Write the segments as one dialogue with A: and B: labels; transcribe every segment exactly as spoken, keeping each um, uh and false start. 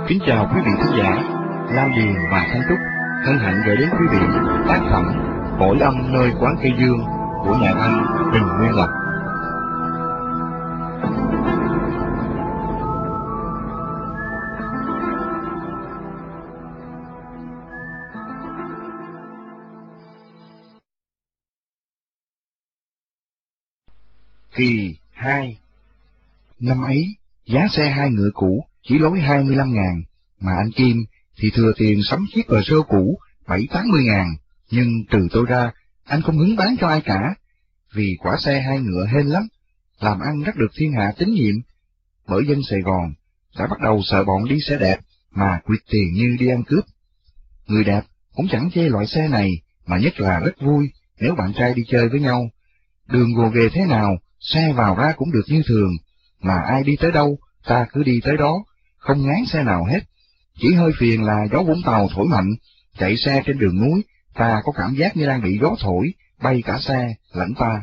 A: Kính chào quý vị khán giả, Lao Điền và Thanh Trúc hân hạnh gửi đến quý vị tác phẩm Cõi âm nơi quán cây dương của nhà văn Huỳnh Nguyên Lập. Kỳ hai. Năm ấy, giá xe hai ngựa cũ chỉ lối hai mươi lăm ngàn, mà anh Kim thì thừa tiền sắm chiếc bờ sơ cũ bảy tám mươi ngàn, nhưng trừ tôi ra, anh không hứng bán cho ai cả, vì quả xe hai ngựa hên lắm, làm ăn rất được thiên hạ tín nhiệm, bởi dân Sài Gòn đã bắt đầu sợ bọn đi xe đẹp mà quyệt tiền như đi ăn cướp. Người đẹp cũng chẳng chê loại xe này, mà nhất là rất vui nếu bạn trai đi chơi với nhau. Đường gồ ghề thế nào, xe vào ra cũng được như thường, mà ai đi tới đâu, ta cứ đi tới đó, không ngán xe nào hết. Chỉ hơi phiền là gió Vũng Tàu thổi mạnh, chạy xe trên đường núi, ta có cảm giác như đang bị gió thổi, bay cả xe, lẫn ta.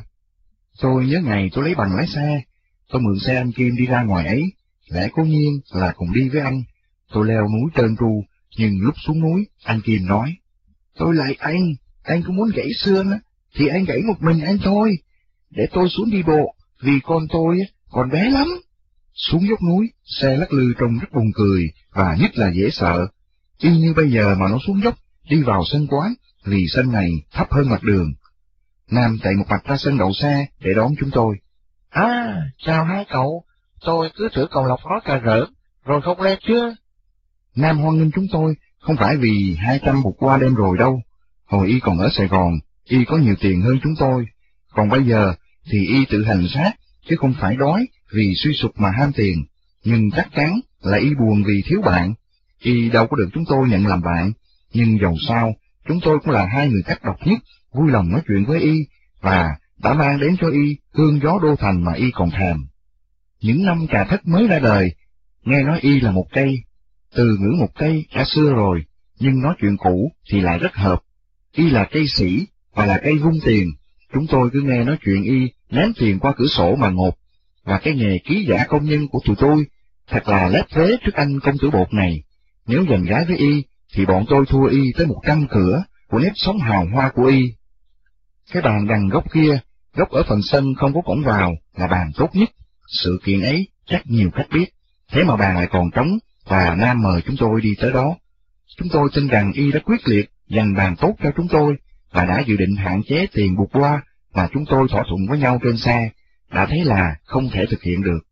A: Tôi nhớ ngày tôi lấy bằng lái xe, tôi mượn xe anh Kim đi ra ngoài ấy, lẽ cố nhiên là cùng đi với anh. Tôi leo núi trơn tru, nhưng lúc xuống núi, anh Kim nói, tôi lại anh, anh có muốn gãy xương á, thì anh gãy một mình anh thôi, để tôi xuống đi bộ, vì con tôi còn bé lắm. Xuống dốc núi, xe lắc lư trông rất buồn cười, và nhất là dễ sợ. Y như bây giờ mà nó xuống dốc, đi vào sân quán, vì sân này thấp hơn mặt đường. Nam chạy một mạch ra sân đậu xe để đón chúng tôi.
B: À, chào hai cậu, tôi cứ tưởng cậu Lộc nói cà rỡn, rồi không lên chưa?
A: Nam hoan nghênh chúng tôi, không phải vì hai trăm một qua đêm rồi đâu. Hồi y còn ở Sài Gòn, y có nhiều tiền hơn chúng tôi, còn bây giờ thì y tự hành xác, chứ không phải đói vì suy sụp mà ham tiền, nhưng chắc chắn là y buồn vì thiếu bạn. Y đâu có được chúng tôi nhận làm bạn, nhưng dầu sao, chúng tôi cũng là hai người cách độc nhất, vui lòng nói chuyện với y, và đã mang đến cho y hương gió đô thành mà y còn thèm. Những năm Trà Thất mới ra đời, nghe nói y là một cây, từ ngữ một cây đã xưa rồi, nhưng nói chuyện cũ thì lại rất hợp. Y là cây sĩ, và là cây vung tiền, chúng tôi cứ nghe nói chuyện y ném tiền qua cửa sổ mà ngộp, và cái nghề ký giả công nhân của tụi tôi thật là lép vế trước anh công tử bột này. Nếu giành gái với y, thì bọn tôi thua y tới một trăm cửa của nếp sống hào hoa của y. Cái bàn đằng góc kia, góc ở phần sân không có cổng vào, là bàn tốt nhất. Sự kiện ấy chắc nhiều khách biết, thế mà bàn lại còn trống, và Nam mời chúng tôi đi tới đó. Chúng tôi tin rằng y đã quyết liệt dành bàn tốt cho chúng tôi, và đã dự định hạn chế tiền bụt qua mà chúng tôi thỏa thuận với nhau trên xe, đã thấy là không thể thực hiện được.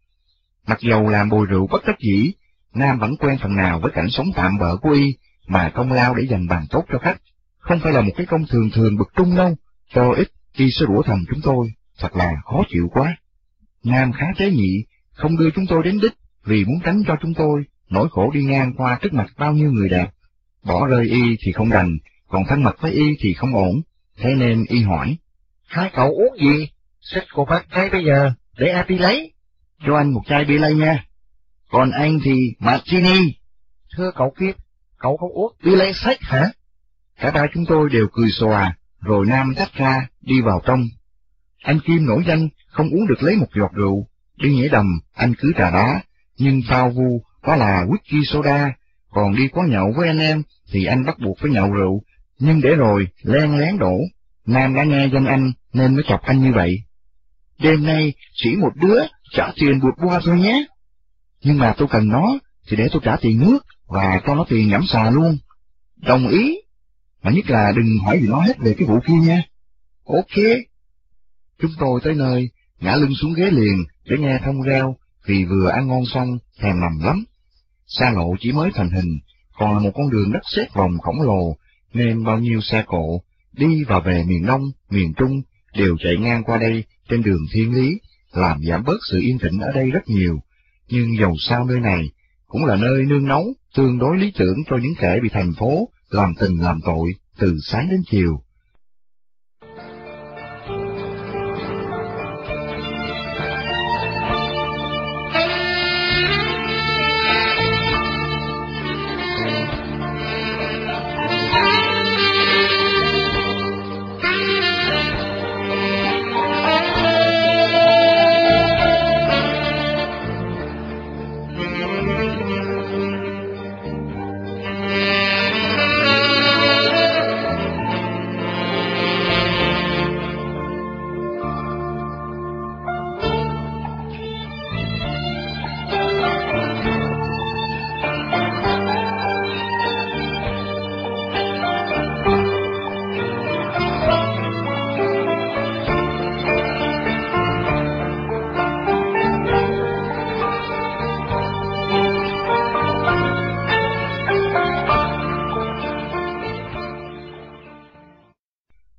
A: Mặc dầu làm bồi rượu bất đắc dĩ, Nam vẫn quen phần nào với cảnh sống tạm bợ của y, mà công lao để dành bàn tốt cho khách không phải là một cái công thường thường bực trung đâu, cho ít y sẽ đũa thầm chúng tôi, thật là khó chịu quá. Nam khá tế nhị, không đưa chúng tôi đến đích, vì muốn tránh cho chúng tôi nỗi khổ đi ngang qua trước mặt bao nhiêu người đẹp. Bỏ rơi y thì không đành, còn thân mật với y thì không ổn, thế nên y hỏi,
B: hai cậu uống gì? Xin cô bác ngay bây giờ, để anh đi lấy.
A: Cho anh một chai bia lây nha. Còn anh thì martini.
B: Thưa cậu Kim, cậu không uống bia lây sách hả?
A: Cả ba chúng tôi đều cười xòa, rồi Nam tách ra, đi vào trong. Anh Kim nổi danh, không uống được lấy một giọt rượu, đi nhảy đầm, anh cứ trà đá, nhưng phao vu đó là whisky soda, còn đi quán nhậu với anh em thì anh bắt buộc phải nhậu rượu, nhưng để rồi len lén đổ. Nam đã nghe danh anh nên mới chọc anh như vậy. Đêm nay chỉ một đứa trả tiền bụt qua thôi nhé. Nhưng mà tôi cần nó thì để tôi trả tiền nước và cho nó tiền nhẩm xà luôn. Đồng ý, mà nhất là đừng hỏi gì nó hết về cái vụ kia nha. Ok. Chúng tôi tới nơi, ngã lưng xuống ghế liền để nghe thông reo, vì vừa ăn ngon xong thèm nằm lắm. Xa lộ chỉ mới thành hình, còn là một con đường đất sét vòng khổng lồ, nên bao nhiêu xe cộ đi và về miền Đông, miền Trung đều chạy ngang qua đây trên đường thiên lý, làm giảm bớt sự yên tĩnh ở đây rất nhiều. Nhưng dầu sao nơi này cũng là nơi nương náu tương đối lý tưởng cho những kẻ bị thành phố làm tình làm tội từ sáng đến chiều.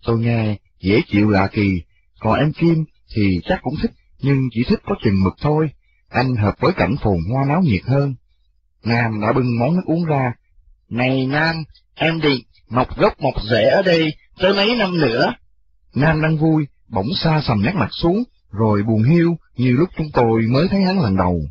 A: Tôi nghe dễ chịu lạ kỳ, còn anh Kim thì chắc cũng thích, nhưng chỉ thích có chừng mực thôi, anh hợp với cảnh phồn hoa náo nhiệt hơn. Nam đã bưng món nước uống ra. Này Nam, em định mọc gốc mọc rễ ở đây tới mấy năm nữa. Nam đang vui, bỗng xa sầm nét mặt xuống, rồi buồn hiu như lúc chúng tôi mới thấy hắn lần đầu.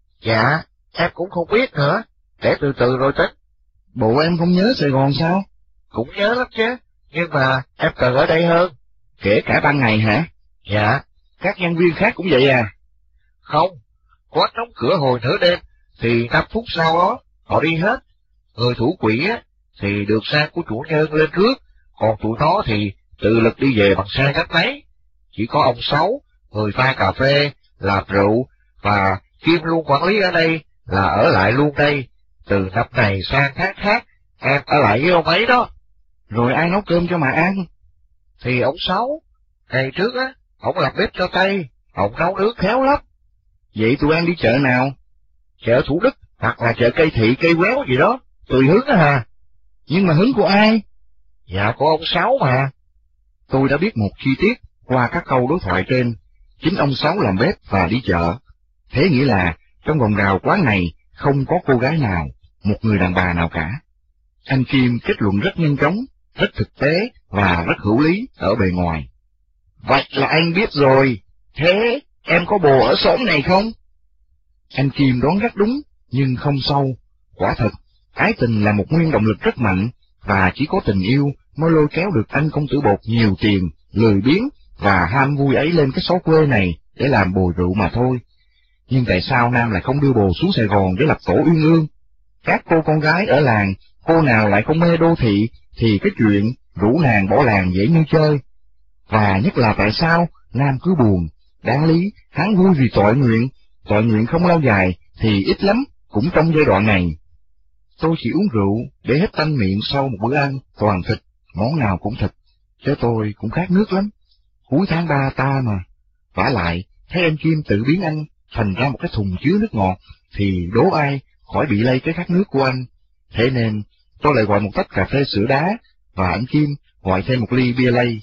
B: Dạ, em cũng không biết nữa, để từ từ rồi tính.
A: Bộ em không nhớ Sài Gòn sao?
B: Cũng nhớ lắm chứ, nhưng mà em cần ở đây hơn.
A: Kể cả ban ngày hả?
B: Dạ.
A: Các nhân viên khác cũng vậy à?
B: Không, quán đóng cửa hồi nửa đêm, thì năm phút sau đó, họ đi hết. Người thủ quỹ á, thì được xe của chủ nhân lên trước, còn tụi nó thì tự lực đi về bằng xe gắn máy. Chỉ có ông Sáu, người pha cà phê, làm rượu, và Kim luôn quản lý ở đây, là ở lại luôn đây. Từ năm này sang tháng khác, em ở lại với ông ấy đó.
A: Rồi ai nấu cơm cho mà ăn?
B: Thì ông Sáu, ngày trước á, ông làm bếp cho Tây, ông nấu nướng khéo lắm.
A: Vậy tụi em đi chợ nào?
B: Chợ Thủ Đức, hoặc là chợ Cây Thị, Cây Quéo gì đó, tùy hứng á hà.
A: Nhưng mà hứng của ai?
B: Dạ của ông Sáu mà.
A: Tôi đã biết một chi tiết qua các câu đối thoại trên. Chính ông Sáu làm bếp và đi chợ. Thế nghĩa là trong vòng rào quán này không có cô gái nào, một người đàn bà nào cả. Anh Kim kết luận rất nhanh chóng, rất thực tế và rất hữu lý ở bề ngoài. Vậy là anh biết rồi. Thế em có bồ ở xóm này không? Anh Kim đoán rất đúng, nhưng không sâu. Quả thật, ái tình là một nguyên động lực rất mạnh, và chỉ có tình yêu mới lôi kéo được anh công tử bột nhiều tiền, lười biếng và ham vui ấy lên cái xó quê này để làm bồi rượu mà thôi. Nhưng tại sao Nam lại không đưa bồ xuống Sài Gòn để lập tổ uyên ương? Các cô con gái ở làng, cô nào lại không mê đô thị, thì cái chuyện rủ nàng bỏ làng dễ như chơi. Và nhất là tại sao Nam cứ buồn? Đáng lý, hắn vui vì tội nguyện, tội nguyện không lâu dài thì ít lắm, cũng trong giai đoạn này. Tôi chỉ uống rượu để hết tanh miệng sau một bữa ăn toàn thịt, món nào cũng thịt, chứ tôi cũng khát nước lắm. Cuối tháng ba ta mà. Vả lại, thấy anh Kim tự biến anh thành ra một cái thùng chứa nước ngọt, thì đố ai khỏi bị lây cái khát nước của anh. Thế nên tôi lại gọi một tách cà phê sữa đá, và anh Kim gọi thêm một ly bia lây.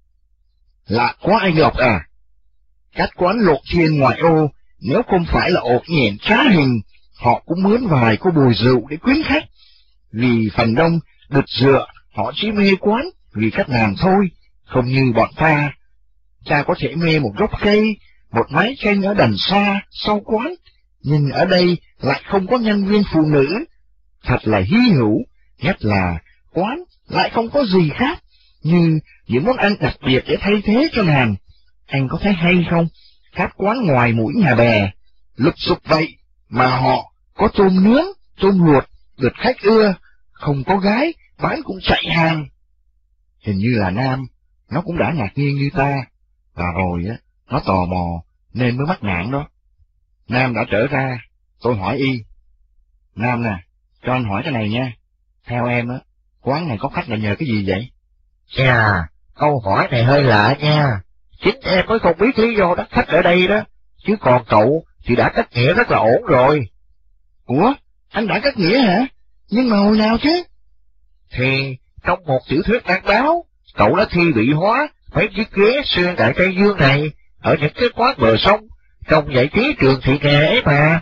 A: Lạ quá anh Ngọc à! Các quán lột chiên ngoại ô, nếu không phải là ột nhẹn trá hình, họ cũng mướn vài cô bồi rượu để quyến khách. Vì phần đông, đực dựa, họ chỉ mê quán vì khách làm thôi, không như bọn ta. Ta có thể mê một gốc cây, một mái tranh ở đằng xa, sau quán, nhưng ở đây lại không có nhân viên phụ nữ. Thật là hy hữu, nhất là quán lại không có gì khác, như những món ăn đặc biệt để thay thế cho nàng. Anh có thấy hay không? Các quán ngoài mũi nhà bè, lục sục vậy, mà họ có tôm nướng, tôm luộc, được khách ưa, không có gái, bán cũng chạy hàng. Hình như là Nam, nó cũng đã ngạc nhiên như ta, và rồi á, nó tò mò, nên mới mắc ngạn đó. Nam đã trở ra, tôi hỏi y. Nam nè, cho anh hỏi cái này nha, theo em á, quán này có khách là nhờ cái gì vậy?
B: Chà, câu hỏi này hơi lạ nha, chính em mới không biết lý do đắt khách ở đây đó, chứ còn cậu thì đã cắt nghĩa rất là ổn rồi.
A: Ủa, anh đã cắt nghĩa hả? Nhưng mà hồi nào chứ?
B: Thì trong một tiểu thuyết đăng báo, cậu đã thi vị hóa mấy chiếc ghế xuyên đại Tây Dương này ở những cái quán bờ sông trong giải trí trường thị nghề ấy mà.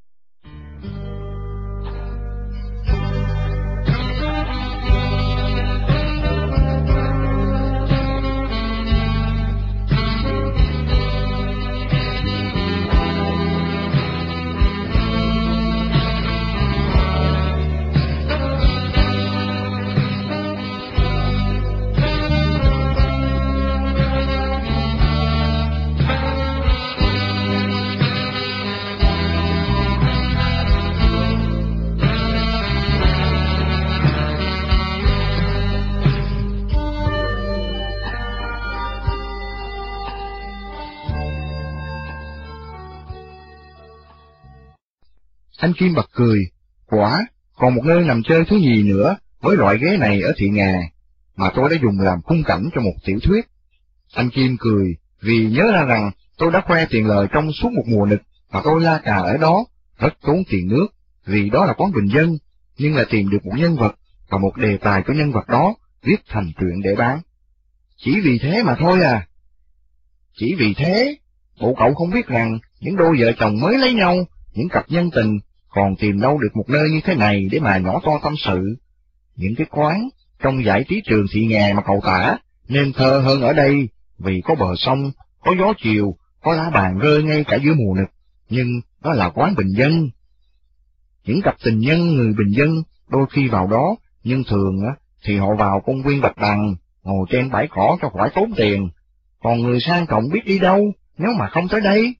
A: Anh Kim bật cười, quả, còn một nơi nằm chơi thứ gì nữa với loại ghế này ở thị nghè, mà tôi đã dùng làm khung cảnh cho một tiểu thuyết. Anh Kim cười, vì nhớ ra rằng tôi đã khoe tiền lời trong suốt một mùa nực, mà tôi la cà ở đó, rất tốn tiền nước, vì đó là quán bình dân, nhưng lại tìm được một nhân vật, và một đề tài của nhân vật đó, viết thành truyện để bán. Chỉ vì thế mà thôi à? Chỉ vì thế, bộ cậu không biết rằng những đôi vợ chồng mới lấy nhau, những cặp nhân tình, còn tìm đâu được một nơi như thế này để mà nhỏ to tâm sự. Những cái quán trong giải trí trường thị nghè mà cậu tả nên thơ hơn ở đây, vì có bờ sông, có gió chiều, có lá bàn rơi ngay cả giữa mùa nực, nhưng đó là quán bình dân. Những cặp tình nhân người bình dân đôi khi vào đó, nhưng thường thì họ vào công viên Bạch Đằng, ngồi trên bãi cỏ cho khỏi tốn tiền, còn người sang trọng biết đi đâu nếu mà không tới đây.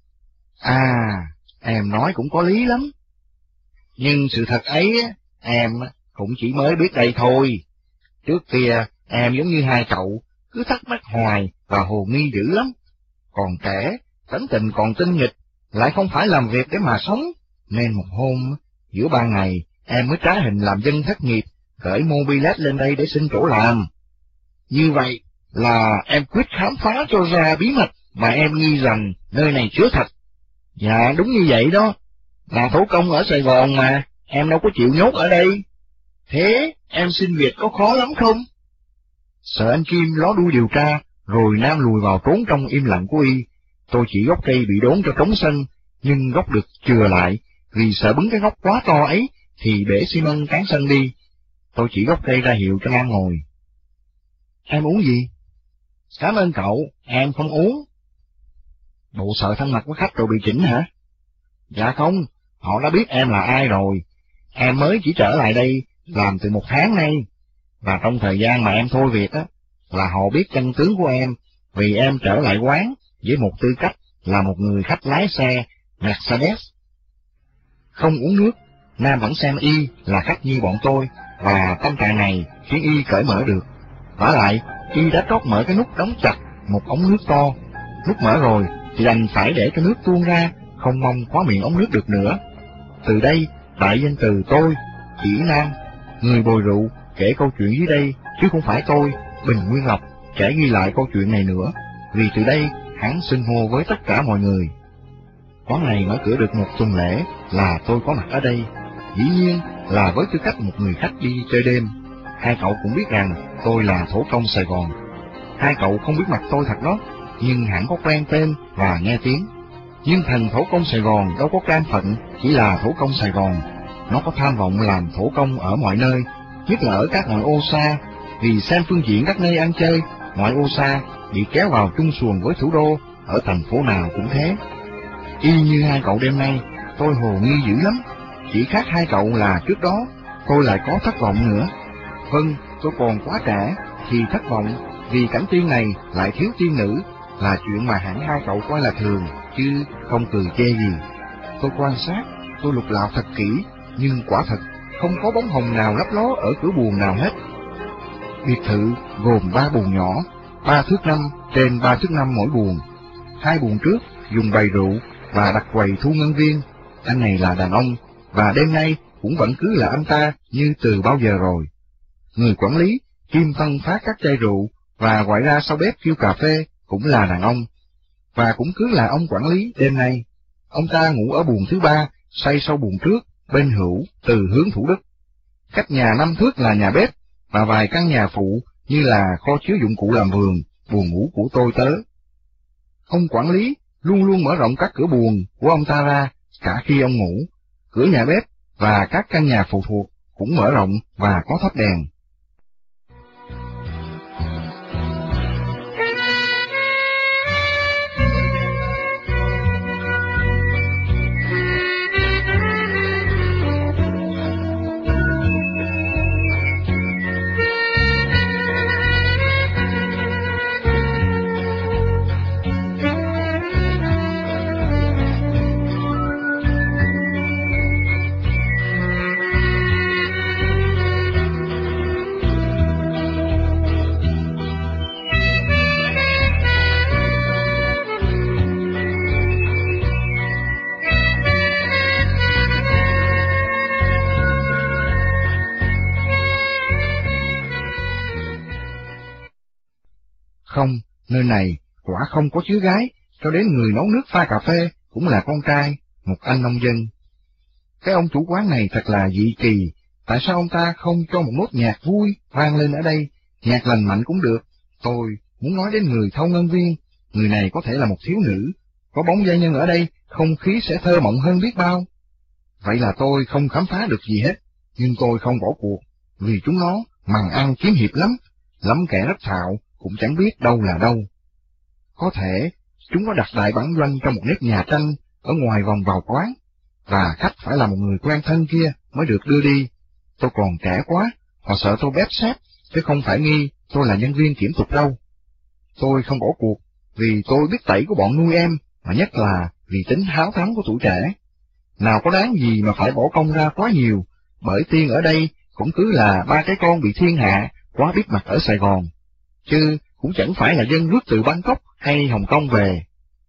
A: À, em nói cũng có lý lắm. Nhưng sự thật ấy, em cũng chỉ mới biết đây thôi. Trước kia, em giống như hai cậu, cứ thắc mắc hoài và hồ nghi dữ lắm. Còn trẻ, tánh tình còn tinh nghịch, lại không phải làm việc để mà sống, nên một hôm, giữa ban ngày, em mới trá hình làm dân thất nghiệp, gửi mobilet lên đây để xin chỗ làm. Như vậy là em quyết khám phá cho ra bí mật mà em nghi rằng nơi này chứa thật. Dạ, đúng như vậy đó. Là thổ công ở Sài Gòn mà, em đâu có chịu nhốt ở đây. Thế, em xin việc có khó lắm không? Sợ anh Kim ló đuôi điều tra, rồi Nam lùi vào trốn trong im lặng của y. Tôi chỉ gốc cây bị đốn cho trống sân, nhưng gốc được chừa lại, vì sợ bứng cái gốc quá to ấy, thì bể xi măng cán sân đi. Tôi chỉ gốc cây ra hiệu cho Nam ngồi. Em uống gì? Cảm ơn cậu, em không uống. Bộ sợ thân mật với khách rồi bị chỉnh hả? Dạ không, họ đã biết em là ai rồi. Em mới chỉ trở lại đây làm từ một tháng nay, và trong thời gian mà em thôi việc á, là họ biết chân tướng của em, vì em trở lại quán với một tư cách là một người khách lái xe Mercedes. Không uống nước, Nam vẫn xem y là khách như bọn tôi, và tâm trạng này khiến y cởi mở được. Vả lại, y đã trót mở cái nút đóng chặt một ống nước to. Nút mở rồi thì đành phải để cho nước tuôn ra, không mong khóa miệng ống nước được nữa. Từ đây, đại danh từ tôi, chỉ Nam, người bồi rượu, kể câu chuyện dưới đây, chứ không phải tôi, Bình Nguyên Lộc, kể ghi lại câu chuyện này nữa, vì từ đây hắn xưng hô với tất cả mọi người. Quán này mở cửa được một tuần lễ là tôi có mặt ở đây, dĩ nhiên là với tư cách một người khách đi chơi đêm. Hai cậu cũng biết rằng tôi là thổ công Sài Gòn. Hai cậu không biết mặt tôi thật đó, nhưng hẳn có quen tên và nghe tiếng. Nhưng thằng thổ công Sài Gòn đâu có cam phận chỉ là thổ công Sài Gòn, nó có tham vọng làm thổ công ở mọi nơi, nhất là ở các ngoại ô xa, vì xem phương diện các nơi ăn chơi, ngoại ô xa bị kéo vào chung xuồng với thủ đô, ở thành phố nào cũng thế. Y như hai cậu đêm nay, tôi hồ nghi dữ lắm, chỉ khác hai cậu là trước đó tôi lại có thất vọng nữa. Vâng, tôi còn quá trẻ thì thất vọng, vì cảnh tiên này lại thiếu tiên nữ, là chuyện mà hẳn hai cậu coi là thường, chứ không cười chê gì. Tôi quan sát, tôi lục lạo thật kỹ, nhưng quả thật không có bóng hồng nào lấp ló ở cửa buồng nào hết. Biệt thự gồm ba buồng nhỏ, ba thước năm trên ba thước năm mỗi buồng. Hai buồng trước dùng bày rượu và đặt quầy thu ngân viên. Anh này là đàn ông, và đêm nay cũng vẫn cứ là anh ta như từ bao giờ rồi. Người quản lý kim phân phát các chai rượu và gọi ra sau bếp kêu cà phê cũng là đàn ông, và cũng cứ là ông quản lý đêm nay. Ông ta ngủ ở buồng thứ ba, xây sau buồng trước, bên hữu từ hướng Thủ Đức. Cách nhà năm thước là nhà bếp và vài căn nhà phụ như là kho chứa dụng cụ làm vườn, buồng ngủ của tôi tớ. Ông quản lý luôn luôn mở rộng các cửa buồng của ông ta ra, cả khi ông ngủ. Cửa nhà bếp và các căn nhà phụ thuộc cũng mở rộng và có thắp đèn. Không, nơi này quả không có chứa gái, cho đến người nấu nước pha cà phê cũng là con trai, một anh nông dân. Cái ông chủ quán này thật là dị kỳ, tại sao ông ta không cho một nốt nhạc vui vang lên ở đây, nhạc lành mạnh cũng được, Tôi muốn nói đến người thâu ngân viên, người này có thể là một thiếu nữ, có bóng giai nhân ở đây, không khí sẽ thơ mộng hơn biết bao. Vậy là tôi không khám phá được gì hết, nhưng tôi không bỏ cuộc, vì chúng nó mằng ăn kiếm hiệp lắm, lắm kẻ rất thạo, cũng chẳng biết đâu là đâu. Có thể chúng có đặt đại bản doanh trong một nếp nhà tranh ở ngoài vòng vào quán, và khách phải là một người quen thân kia mới được đưa đi. Tôi còn trẻ quá, họ sợ tôi bếp xếp, chứ không phải nghi tôi là nhân viên kiểm tục đâu. Tôi không bỏ cuộc, vì tôi biết tẩy của bọn nuôi em, mà nhất là vì tính háo thắng của tuổi trẻ. Nào có đáng gì mà phải bỏ công ra quá nhiều, bởi Tiên ở đây cũng cứ là ba cái con bị thiên hạ, quá biết mặt ở Sài Gòn, chứ cũng chẳng phải là dân rước từ Bangkok hay Hồng Kông về.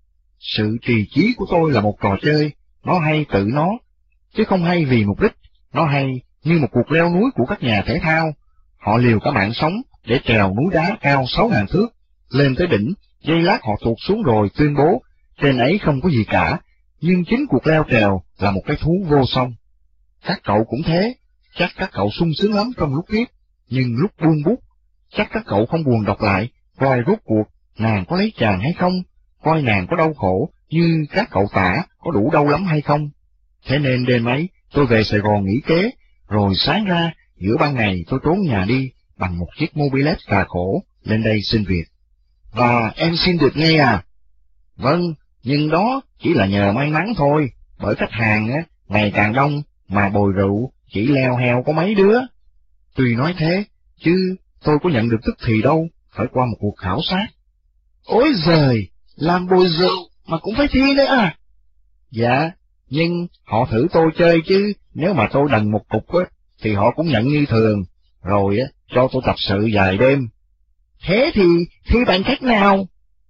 A: Sự trì chí của tôi là một trò chơi, nó hay tự nó, chứ không hay vì mục đích, nó hay như một cuộc leo núi của các nhà thể thao. Họ liều cả mạng sống để trèo núi đá cao sáu ngàn thước, lên tới đỉnh, giây lát họ tụt xuống rồi tuyên bố, trên ấy không có gì cả, nhưng chính cuộc leo trèo là một cái thú vô song. Các cậu cũng thế, chắc các cậu sung sướng lắm trong lúc viết, nhưng lúc buông bút, chắc các cậu không buồn đọc lại, coi rốt cuộc, nàng có lấy chàng hay không, coi nàng có đau khổ, như các cậu tả có đủ đau lắm hay không. Thế nên đêm ấy, tôi về Sài Gòn nghỉ kế, rồi sáng ra, giữa ban ngày tôi trốn nhà đi, bằng một chiếc mobilet cà khổ, lên đây xin việc. Và em xin được nghe à? Vâng, nhưng đó chỉ là nhờ may mắn thôi, bởi khách hàng á ngày càng đông, mà bồi rượu chỉ leo heo có mấy đứa. Tuy nói thế, chứ tôi có nhận được tức thì đâu, phải qua một cuộc khảo sát. Ôi giời, làm bồi rượu mà cũng phải thi nữa à? Dạ, nhưng họ thử tôi chơi chứ, nếu mà tôi đần một cục á, thì họ cũng nhận như thường, rồi á cho tôi tập sự vài đêm. Thế thì thi bằng cách nào?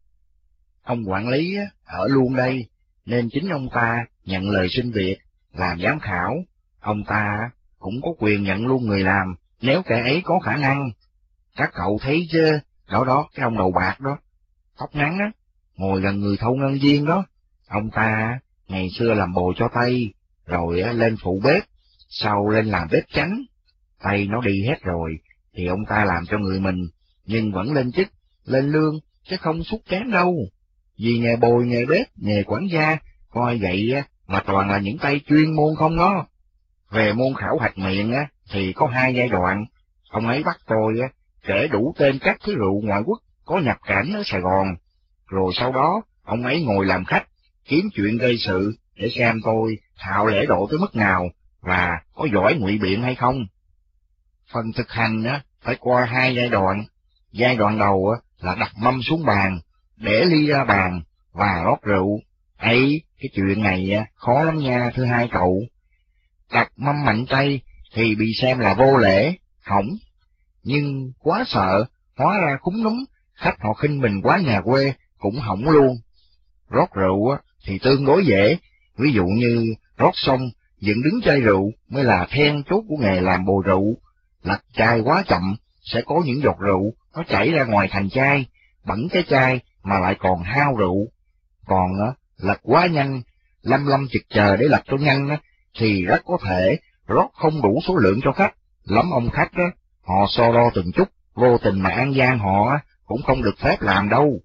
A: Ông quản lý á, ở luôn đây, nên chính ông ta nhận lời xin việc, làm giám khảo. Ông ta cũng có quyền nhận luôn người làm, nếu kẻ ấy có khả năng. Các cậu thấy chứ, đó đó, cái ông đầu bạc đó, tóc ngắn á, ngồi gần người thâu ngân viên đó. Ông ta ngày xưa làm bồ cho Tây, rồi á, lên phụ bếp, sau lên làm bếp chánh. Tây nó đi hết rồi, thì ông ta làm cho người mình, nhưng vẫn lên chức, lên lương, chứ không xúc kén đâu. Vì nghề bồi, nghề bếp, nghề quản gia, coi vậy á, mà toàn là những tay chuyên môn không đó. Về môn khảo hạch miệng á, thì có hai giai đoạn. Ông ấy bắt tôi á, kể đủ tên các thứ rượu ngoại quốc có nhập cảnh ở Sài Gòn. Rồi sau đó, ông ấy ngồi làm khách, kiếm chuyện gây sự, để xem tôi thạo lễ độ tới mức nào, và có giỏi ngụy biện hay không. Phần thực hành á, phải qua hai giai đoạn. Giai đoạn đầu á, là đặt mâm xuống bàn, để ly ra bàn, và rót rượu. Ấy, cái chuyện này á, khó lắm nha, thưa hai cậu. Đặt mâm mạnh tay, thì bị xem là vô lễ, hỏng. Nhưng quá sợ, hóa ra khúng núm, khách họ khinh mình quá nhà quê, cũng hỏng luôn. Rót rượu á, thì tương đối dễ, ví dụ như rót xong, dựng đứng chai rượu mới là then chốt của nghề làm bồi rượu. Lật chai quá chậm, sẽ có những giọt rượu, nó chảy ra ngoài thành chai, bẩn cái chai mà lại còn hao rượu. Còn á, lật quá nhanh, lâm lâm chực chờ để lật cho nhanh á, thì rất có thể rót không đủ số lượng cho khách. Lắm ông khách á, họ so đo từng chút, vô tình mà ăn gian họ á, cũng không được phép làm đâu.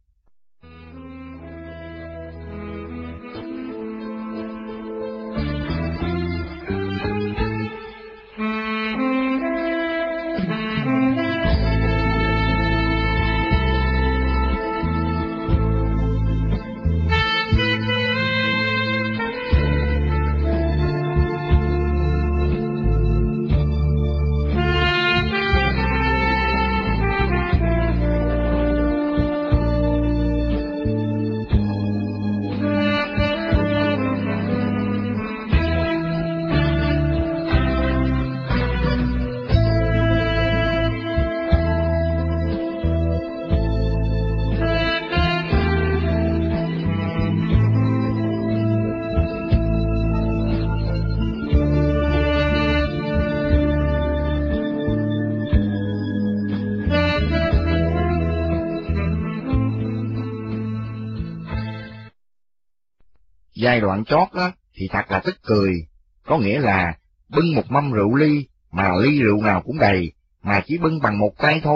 A: Giai đoạn chót á, thì thật là tức cười, có nghĩa là bưng một mâm rượu ly, mà ly rượu nào cũng đầy, mà chỉ bưng bằng một tay thôi,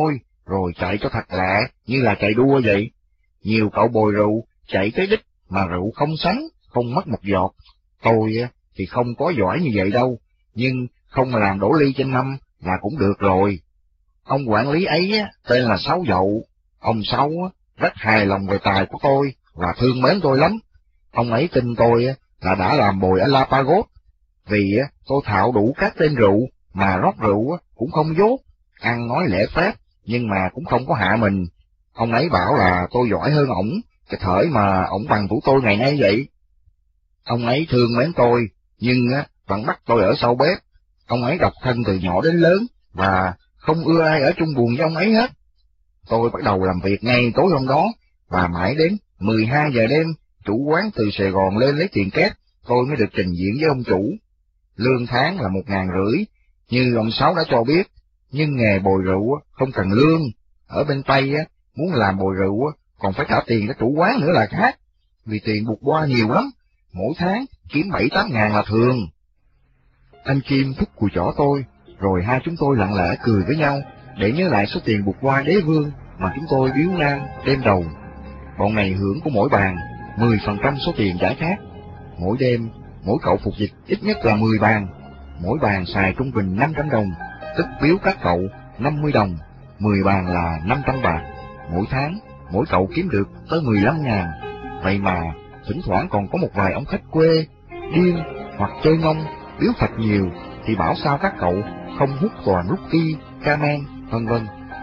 A: rồi chạy cho thật lẹ, như là chạy đua vậy. Nhiều cậu bồi rượu, chạy tới đích, mà rượu không sánh, không mất một giọt. Tôi thì không có giỏi như vậy đâu, nhưng không làm đổ ly trên năm là cũng được rồi. Ông quản lý ấy tên là Sáu Dậu. Ông Sáu rất hài lòng về tài của tôi và thương mến tôi lắm. Ông ấy tin tôi là đã làm bồi ở Lapagos, vì tôi thạo đủ các tên rượu, mà rót rượu cũng không dốt, ăn nói lễ phép, nhưng mà cũng không có hạ mình. Ông ấy bảo là tôi giỏi hơn ổng, cái thời mà ổng bằng tuổi tôi ngày nay vậy. Ông ấy thương mến tôi, nhưng vẫn bắt tôi ở sau bếp. Ông ấy độc thân từ nhỏ đến lớn, và không ưa ai ở chung buồng với ông ấy hết. Tôi bắt đầu làm việc ngay tối hôm đó, và mãi đến mười hai giờ đêm, chủ quán từ Sài Gòn lên lấy tiền két, tôi mới được trình diện với ông chủ. Lương tháng là một ngàn rưỡi, như ông Sáu đã cho biết, nhưng nghề bồi rượu không cần lương. Ở bên Tây muốn làm bồi rượu còn phải trả tiền cho chủ quán nữa là khác, vì tiền bụt qua nhiều lắm, mỗi tháng kiếm bảy tám ngàn là thường. Anh Kim thúc cùi chỏ tôi, rồi hai chúng tôi lặng lẽ cười với nhau, để nhớ lại số tiền bụt qua đế vương mà chúng tôi biếu Nam đêm đầu. Bọn này hưởng của mỗi bàn mười phần trăm số tiền giải khác. Mỗi đêm, mỗi cậu phục dịch ít nhất là mười bàn. Mỗi bàn xài trung bình năm trăm đồng, tức biếu các cậu năm mươi đồng, mười bàn là năm trăm bạc. Mỗi tháng, mỗi cậu kiếm được tới mười lăm ngàn. Vậy mà, thỉnh thoảng còn có một vài ông khách quê, điên hoặc chơi ngông, biếu thật nhiều, thì bảo sao các cậu không hút toàn rookie, Camen, vân vân.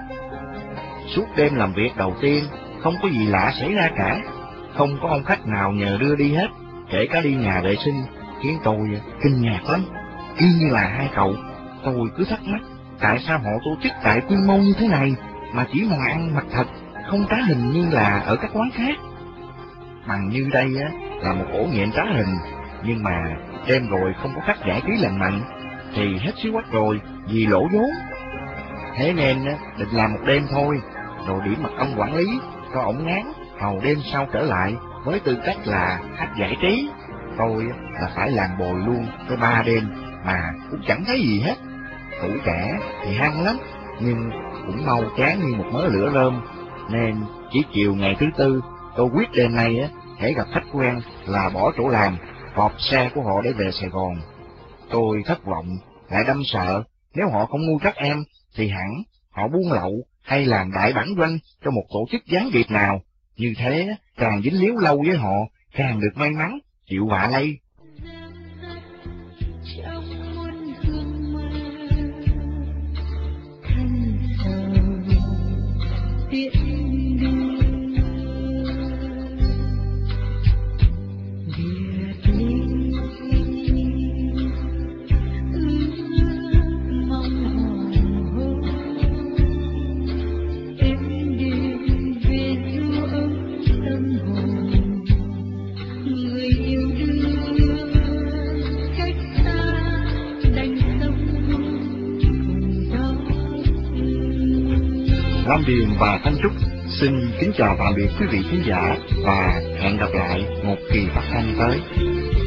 A: Suốt đêm làm việc đầu tiên, không có gì lạ xảy ra cả. Không có ông khách nào nhờ đưa đi hết, kể cả đi nhà vệ sinh, khiến tôi kinh ngạc lắm. Y như là hai cậu, tôi cứ thắc mắc, tại sao họ tổ chức tại quy mô như thế này, mà chỉ món ăn mặt thật, không trá hình như là ở các quán khác. Bằng như đây á là một ổ nhện trá hình, nhưng mà đêm rồi không có khách giải trí lành mạnh, thì hết xíu quách rồi, vì lỗ vốn. Thế nên định làm một đêm thôi, rồi điểm mặt ông quản lý, cho ổng ngán, hầu đêm sau trở lại, với tư cách là khách giải trí. Tôi là phải làm bồi luôn tới ba đêm, mà cũng chẳng thấy gì hết. Tuổi trẻ thì hăng lắm, nhưng cũng mau chán như một mớ lửa rơm, nên chỉ chiều ngày thứ tư, tôi quyết đêm nay á, hễ gặp khách quen là bỏ chỗ làm, họp xe của họ để về Sài Gòn. Tôi thất vọng, lại đâm sợ, nếu họ không mua các em, thì hẳn họ buôn lậu hay làm đại bản doanh cho một tổ chức gián điệp nào. Như thế, càng dính líu lâu với họ, càng được may mắn, chịu vạ lây. Lam Điền và Thanh Trúc xin kính chào tạm biệt quý vị khán giả, và hẹn gặp lại một kỳ phát thanh tới.